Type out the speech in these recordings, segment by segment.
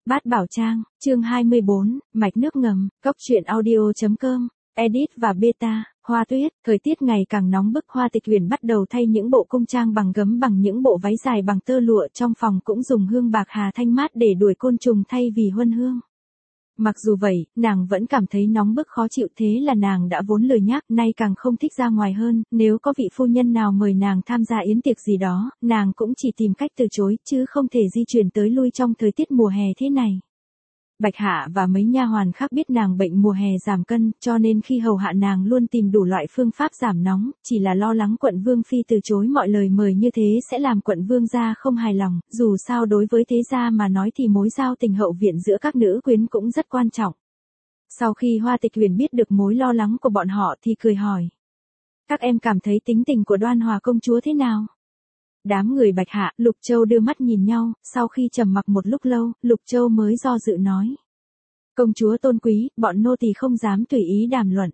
Bát Bảo Trang, chương 24, mạch nước ngầm, Cốc truyện audio.com, edit và beta, Hoa Tuyết, thời tiết ngày càng nóng bức. Hoa Tịch Uyển bắt đầu thay những bộ cung trang bằng gấm bằng những bộ váy dài bằng tơ lụa, trong phòng cũng dùng hương bạc hà thanh mát để đuổi côn trùng thay vì huân hương. Mặc dù vậy, nàng vẫn cảm thấy nóng bức khó chịu, thế là nàng đã vốn lười nhác, nay càng không thích ra ngoài hơn, nếu có vị phu nhân nào mời nàng tham gia yến tiệc gì đó, nàng cũng chỉ tìm cách từ chối, chứ không thể di chuyển tới lui trong thời tiết mùa hè thế này. Bạch Hạ và mấy nha hoàn khác biết nàng bệnh mùa hè giảm cân, cho nên khi hầu hạ nàng luôn tìm đủ loại phương pháp giảm nóng, chỉ là lo lắng quận vương phi từ chối mọi lời mời như thế sẽ làm quận vương gia không hài lòng, dù sao đối với thế gia mà nói thì mối giao tình hậu viện giữa các nữ quyến cũng rất quan trọng. Sau khi Hoa Tịch Uyển biết được mối lo lắng của bọn họ thì cười hỏi: các em cảm thấy tính tình của Đoan Hòa công chúa thế nào? Đám người Bạch Hạ, Lục Châu đưa mắt nhìn nhau, sau khi trầm mặc một lúc lâu, Lục Châu mới do dự nói: công chúa tôn quý, bọn nô tỳ không dám tùy ý đàm luận.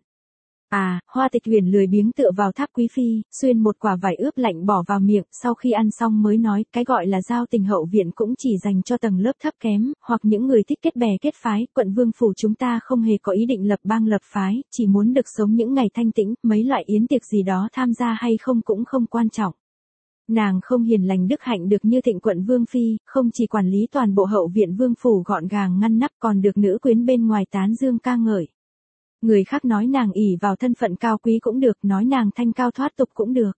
Hoa Tịch Uyển lười biếng tựa vào tháp quý phi, xuyên một quả vải ướp lạnh bỏ vào miệng, sau khi ăn xong mới nói, cái gọi là giao tình hậu viện cũng chỉ dành cho tầng lớp thấp kém, hoặc những người thích kết bè kết phái, quận vương phủ chúng ta không hề có ý định lập bang lập phái, chỉ muốn được sống những ngày thanh tĩnh, mấy loại yến tiệc gì đó tham gia hay không cũng không quan trọng. Nàng không hiền lành đức hạnh được như Thịnh quận vương phi, không chỉ quản lý toàn bộ hậu viện vương phủ gọn gàng ngăn nắp còn được nữ quyến bên ngoài tán dương ca ngợi. Người khác nói nàng ỷ vào thân phận cao quý cũng được, nói nàng thanh cao thoát tục cũng được.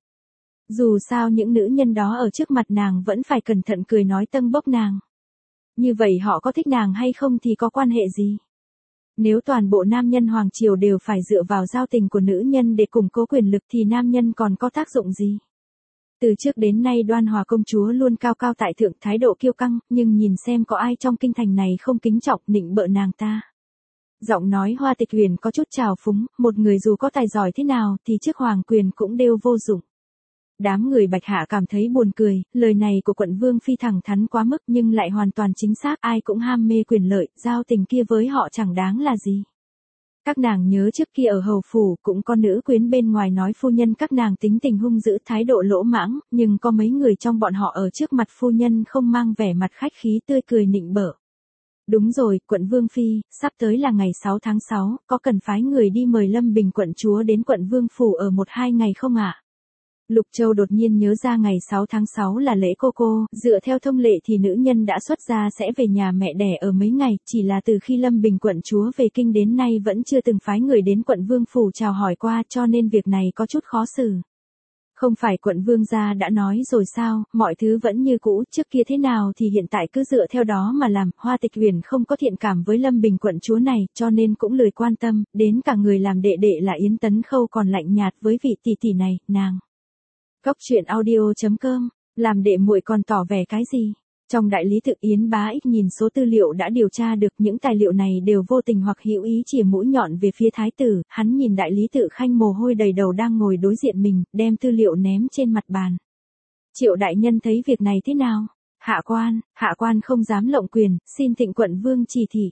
Dù sao những nữ nhân đó ở trước mặt nàng vẫn phải cẩn thận cười nói tâng bốc nàng. Như vậy họ có thích nàng hay không thì có quan hệ gì? Nếu toàn bộ nam nhân hoàng triều đều phải dựa vào giao tình của nữ nhân để củng cố quyền lực thì nam nhân còn có tác dụng gì? Từ trước đến nay Đoan Hòa công chúa luôn cao cao tại thượng, thái độ kiêu căng, nhưng nhìn xem có ai trong kinh thành này không kính trọng nịnh bợ nàng ta. Giọng nói Hoa Tịch Uyển có chút trào phúng, một người dù có tài giỏi thế nào thì trước hoàng quyền cũng đều vô dụng. Đám người Bạch Hạ cảm thấy buồn cười, lời này của quận vương phi thẳng thắn quá mức nhưng lại hoàn toàn chính xác, ai cũng ham mê quyền lợi, giao tình kia với họ chẳng đáng là gì. Các nàng nhớ trước kia ở hầu phủ cũng có nữ quyến bên ngoài nói phu nhân các nàng tính tình hung dữ, thái độ lỗ mãng, nhưng có mấy người trong bọn họ ở trước mặt phu nhân không mang vẻ mặt khách khí tươi cười nịnh bợ. Đúng rồi, quận vương phi, sắp tới là ngày 6 tháng 6, có cần phái người đi mời Lâm Bình quận chúa đến quận vương phủ ở 1-2 ngày không ạ? Lục Châu đột nhiên nhớ ra ngày 6 tháng 6 là lễ cô, dựa theo thông lệ thì nữ nhân đã xuất gia sẽ về nhà mẹ đẻ ở mấy ngày, chỉ là từ khi Lâm Bình quận chúa về kinh đến nay vẫn chưa từng phái người đến quận vương phủ chào hỏi qua, cho nên việc này có chút khó xử. Không phải quận vương gia đã nói rồi sao, mọi thứ vẫn như cũ, trước kia thế nào thì hiện tại cứ dựa theo đó mà làm. Hoa Tịch Uyển không có thiện cảm với Lâm Bình quận chúa này, cho nên cũng lười quan tâm, đến cả người làm đệ đệ là Yến Tấn Khâu còn lạnh nhạt với vị tỷ tỷ này, nàng. Cốc truyện audio.com, làm đệ muội còn tỏ vẻ cái gì? Trong đại lý tự Yến Bá Ích nhìn số tư liệu đã điều tra được, những tài liệu này đều vô tình hoặc hữu ý chĩa mũi nhọn về phía thái tử, hắn nhìn đại lý tự Khanh mồ hôi đầy đầu đang ngồi đối diện mình, đem tư liệu ném trên mặt bàn. Triệu đại nhân thấy việc này thế nào? Hạ quan không dám lộng quyền, xin Thịnh quận vương chỉ thị.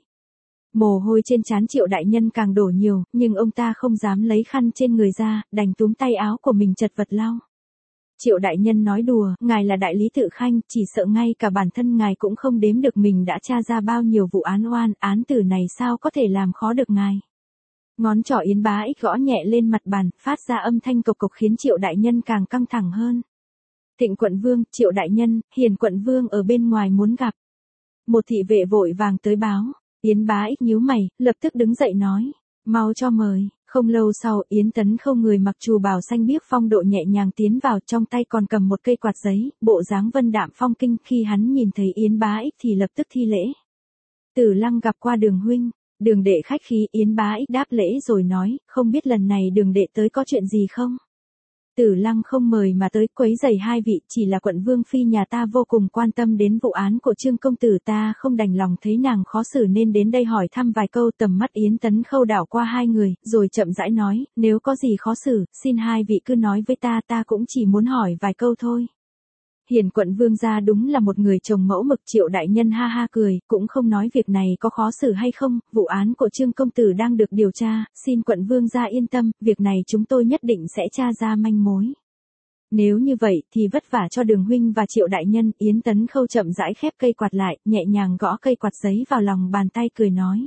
Mồ hôi trên trán Triệu đại nhân càng đổ nhiều, nhưng ông ta không dám lấy khăn trên người ra, đành túm tay áo của mình chật vật lau. Triệu đại nhân nói đùa, ngài là đại lý tự Khanh, chỉ sợ ngay cả bản thân ngài cũng không đếm được mình đã tra ra bao nhiêu vụ án oan, án tử này sao có thể làm khó được ngài. Ngón trỏ Yến Bá Ích gõ nhẹ lên mặt bàn, phát ra âm thanh cộc cộc khiến Triệu đại nhân càng căng thẳng hơn. Thịnh quận vương, Triệu đại nhân, Hiền quận vương ở bên ngoài muốn gặp. Một thị vệ vội vàng tới báo. Yến Bá Ích nhíu mày, lập tức đứng dậy nói, mau cho mời. Không lâu sau, Yến Tấn Khâu người mặc trù bào xanh biếc phong độ nhẹ nhàng tiến vào, trong tay còn cầm một cây quạt giấy, bộ dáng vân đạm phong kinh, khi hắn nhìn thấy Yến Bá Ích thì lập tức thi lễ. Tử Lăng gặp qua Đường huynh. Đường đệ khách khí, Yến Bá Ích đáp lễ rồi nói, không biết lần này Đường đệ tới có chuyện gì không? Tử Lăng không mời mà tới quấy rầy hai vị, chỉ là quận vương phi nhà ta vô cùng quan tâm đến vụ án của Trương công tử, ta không đành lòng thấy nàng khó xử nên đến đây hỏi thăm vài câu. Tầm mắt Yến Tấn Khâu đảo qua hai người, rồi chậm rãi nói, nếu có gì khó xử, xin hai vị cứ nói với ta cũng chỉ muốn hỏi vài câu thôi. Hiền quận vương gia đúng là một người chồng mẫu mực. Triệu đại nhân ha ha cười, cũng không nói việc này có khó xử hay không, vụ án của Trương công tử đang được điều tra, xin quận vương gia yên tâm, việc này chúng tôi nhất định sẽ tra ra manh mối. Nếu như vậy thì vất vả cho Đường huynh và Triệu đại nhân. Yến Tấn Khâu chậm rãi khép cây quạt lại, nhẹ nhàng gõ cây quạt giấy vào lòng bàn tay cười nói.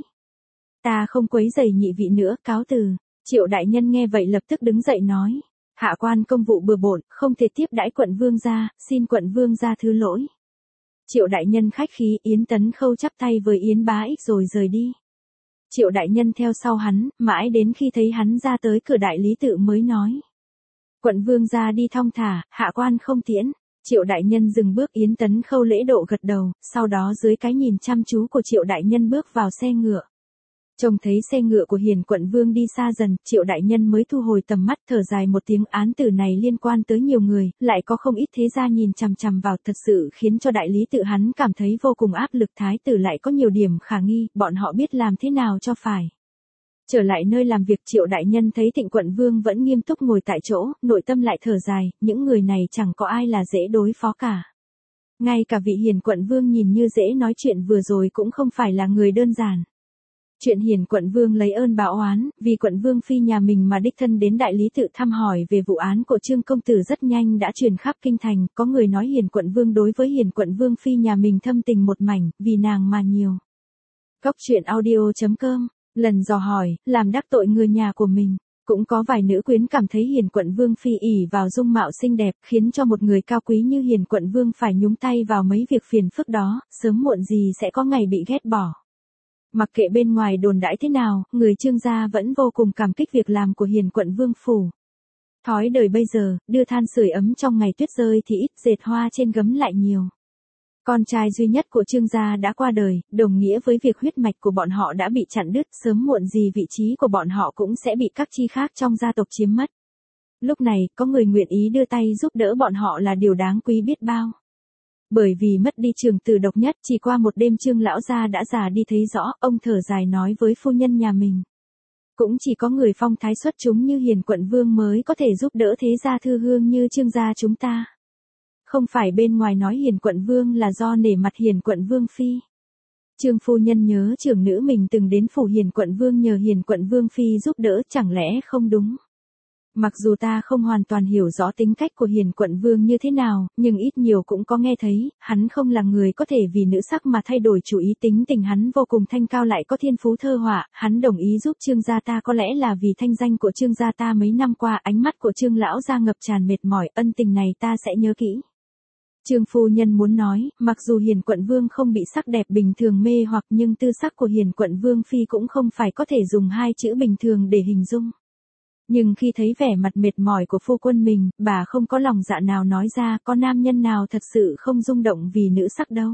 Ta không quấy rầy nhị vị nữa, cáo từ. Triệu đại nhân nghe vậy lập tức đứng dậy nói. Hạ quan công vụ bừa bộn, không thể tiếp đãi quận vương gia, xin quận vương gia thứ lỗi. Triệu đại nhân khách khí. Yến Tấn Khâu chắp tay với Yến Bá Ích rồi rời đi. Triệu đại nhân theo sau hắn, mãi đến khi thấy hắn ra tới cửa đại lý tự mới nói. Quận vương gia đi thong thả, hạ quan không tiễn. Triệu đại nhân dừng bước. Yến Tấn Khâu lễ độ gật đầu, sau đó dưới cái nhìn chăm chú của Triệu đại nhân bước vào xe ngựa. Trông thấy xe ngựa của Hiền quận vương đi xa dần, Triệu đại nhân mới thu hồi tầm mắt, thở dài một tiếng. Án tử này liên quan tới nhiều người, lại có không ít thế gia nhìn chằm chằm vào, thật sự khiến cho đại lý tự hắn cảm thấy vô cùng áp lực. Thái tử lại có nhiều điểm khả nghi, bọn họ biết làm thế nào cho phải. Trở lại nơi làm việc, Triệu đại nhân thấy Thịnh quận vương vẫn nghiêm túc ngồi tại chỗ, nội tâm lại thở dài, những người này chẳng có ai là dễ đối phó cả. Ngay cả vị Hiền quận vương nhìn như dễ nói chuyện vừa rồi cũng không phải là người đơn giản. Chuyện Hiền quận vương lấy ơn báo oán, vì quận vương phi nhà mình mà đích thân đến đại lý tự thăm hỏi về vụ án của Trương công tử rất nhanh đã truyền khắp kinh thành. Có người nói Hiền quận vương đối với Hiền quận vương phi nhà mình thâm tình một mảnh, vì nàng mà nhiều. Cốc truyện audio.com. Lần dò hỏi, làm đắc tội người nhà của mình. Cũng có vài nữ quyến cảm thấy Hiền quận vương phi ỷ vào dung mạo xinh đẹp, khiến cho một người cao quý như Hiền quận vương phải nhúng tay vào mấy việc phiền phức đó, sớm muộn gì sẽ có ngày bị ghét bỏ. Mặc kệ bên ngoài đồn đãi thế nào, người Trương gia vẫn vô cùng cảm kích việc làm của Hiền quận vương phủ. Thói đời bây giờ, đưa than sưởi ấm trong ngày tuyết rơi thì ít, dệt hoa trên gấm lại nhiều. Con trai duy nhất của Trương gia đã qua đời, đồng nghĩa với việc huyết mạch của bọn họ đã bị chặn đứt, sớm muộn gì vị trí của bọn họ cũng sẽ bị các chi khác trong gia tộc chiếm mất. Lúc này, có người nguyện ý đưa tay giúp đỡ bọn họ là điều đáng quý biết bao. Bởi vì mất đi trường tử độc nhất, chỉ qua một đêm Trương lão gia đã già đi thấy rõ, ông thở dài nói với phu nhân nhà mình. Cũng chỉ có người phong thái xuất chúng như Hiền quận vương mới có thể giúp đỡ thế gia thư hương như Trương gia chúng ta. Không phải bên ngoài nói Hiền quận vương là do nể mặt Hiền quận vương phi. Trương phu nhân nhớ trưởng nữ mình từng đến phủ Hiền quận vương nhờ Hiền quận vương phi giúp đỡ, chẳng lẽ không đúng? Mặc dù ta không hoàn toàn hiểu rõ tính cách của Hiền quận vương như thế nào, nhưng ít nhiều cũng có nghe thấy, hắn không là người có thể vì nữ sắc mà thay đổi chủ ý. Tính tình hắn vô cùng thanh cao lại có thiên phú thơ họa, hắn đồng ý giúp Trương gia ta có lẽ là vì thanh danh của Trương gia ta mấy năm qua. Ánh mắt của Trương lão gia ngập tràn mệt mỏi, ân tình này ta sẽ nhớ kỹ. Trương phu nhân muốn nói, mặc dù Hiền quận vương không bị sắc đẹp bình thường mê hoặc, nhưng tư sắc của Hiền quận vương phi cũng không phải có thể dùng hai chữ bình thường để hình dung. Nhưng khi thấy vẻ mặt mệt mỏi của phu quân mình, bà không có lòng dạ nào nói ra, có nam nhân nào thật sự không rung động vì nữ sắc đâu.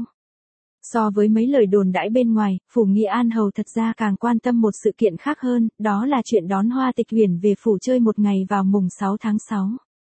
So với mấy lời đồn đãi bên ngoài, phủ Nghị An hầu thật ra càng quan tâm một sự kiện khác hơn, đó là chuyện đón Hoa Tịch Uyển về phủ chơi một ngày vào mùng 6 tháng 6.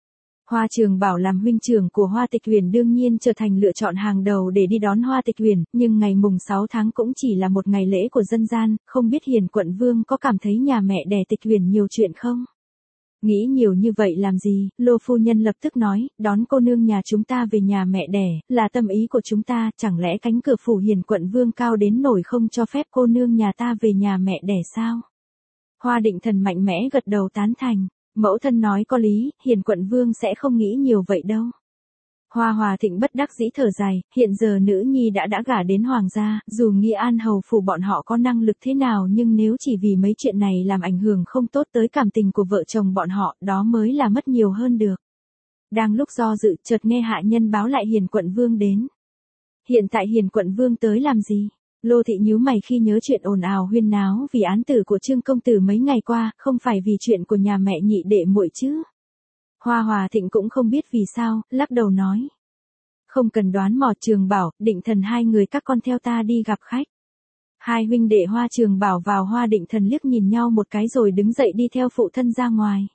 Hoa Trường Bảo làm huynh trưởng của Hoa Tịch Uyển đương nhiên trở thành lựa chọn hàng đầu để đi đón Hoa Tịch Uyển, nhưng ngày mùng 6 tháng cũng chỉ là một ngày lễ của dân gian, không biết Hiền quận vương có cảm thấy nhà mẹ đẻ Tịch Uyển nhiều chuyện không? Nghĩ nhiều như vậy làm gì? Lô phu nhân lập tức nói, đón cô nương nhà chúng ta về nhà mẹ đẻ, là tâm ý của chúng ta, chẳng lẽ cánh cửa phủ Hiền quận vương cao đến nổi không cho phép cô nương nhà ta về nhà mẹ đẻ sao? Hoa Định Thần mạnh mẽ gật đầu tán thành. Mẫu thân nói có lý, Hiền quận vương sẽ không nghĩ nhiều vậy đâu. Hoa Hòa Thịnh bất đắc dĩ thở dài, hiện giờ nữ nhi đã gả đến hoàng gia, dù Nghị An hầu phủ bọn họ có năng lực thế nào nhưng nếu chỉ vì mấy chuyện này làm ảnh hưởng không tốt tới cảm tình của vợ chồng bọn họ, đó mới là mất nhiều hơn được. Đang lúc do dự, chợt nghe hạ nhân báo lại Hiền quận vương đến. Hiện tại Hiền quận vương tới làm gì? Lô thị nhíu mày khi nhớ chuyện ồn ào huyên náo vì án tử của Trương công tử mấy ngày qua, không phải vì chuyện của nhà mẹ nhị đệ muội chứ? Hoa Hòa Thịnh cũng không biết vì sao, lắc đầu nói. Không cần đoán mò, Trường Bảo, Định Thần hai người các con theo ta đi gặp khách. Hai huynh đệ Hoa Trường Bảo vào Hoa Định Thần liếc nhìn nhau một cái rồi đứng dậy đi theo phụ thân ra ngoài.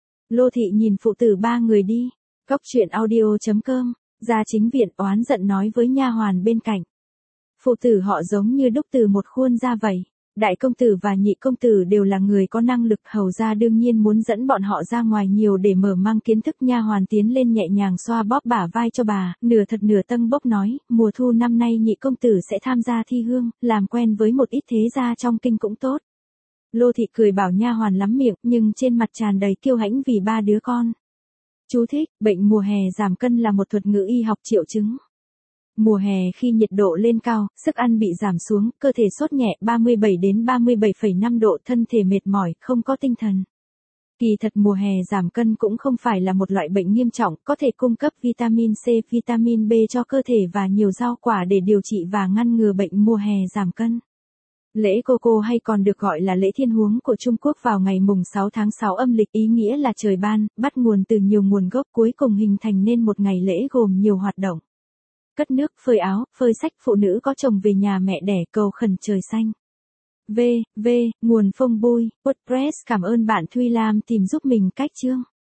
Lô thị nhìn phụ tử ba người đi. Cốc truyện audio.com. Ra chính viện oán giận nói với nha hoàn bên cạnh. Phụ tử họ giống như đúc từ một khuôn ra vậy. Đại công tử và nhị công tử đều là người có năng lực, hầu ra đương nhiên muốn dẫn bọn họ ra ngoài nhiều để mở mang kiến thức. Nha hoàn tiến lên nhẹ nhàng xoa bóp bả vai cho bà, nửa thật nửa tâng bốc nói, mùa thu năm nay nhị công tử sẽ tham gia thi hương, làm quen với một ít thế gia trong kinh cũng tốt. Lô thị cười bảo nha hoàn lắm miệng, nhưng trên mặt tràn đầy kiêu hãnh vì ba đứa con. Chú thích, bệnh mùa hè giảm cân là một thuật ngữ y học triệu chứng. Mùa hè khi nhiệt độ lên cao, sức ăn bị giảm xuống, cơ thể sốt nhẹ 37 đến 37,5 độ, thân thể mệt mỏi, không có tinh thần. Kỳ thật mùa hè giảm cân cũng không phải là một loại bệnh nghiêm trọng, có thể cung cấp vitamin C, vitamin B cho cơ thể và nhiều rau quả để điều trị và ngăn ngừa bệnh mùa hè giảm cân. Lễ Coco hay còn được gọi là lễ thiên huống của Trung Quốc vào ngày mùng 6 tháng 6 âm lịch, ý nghĩa là trời ban, bắt nguồn từ nhiều nguồn gốc, cuối cùng hình thành nên một ngày lễ gồm nhiều hoạt động. Cất nước, phơi áo, phơi sách, phụ nữ có chồng về nhà mẹ đẻ cầu khẩn trời xanh. Nguồn phông bui, WordPress. Cảm ơn bạn Thuy Lam tìm giúp mình cách chương.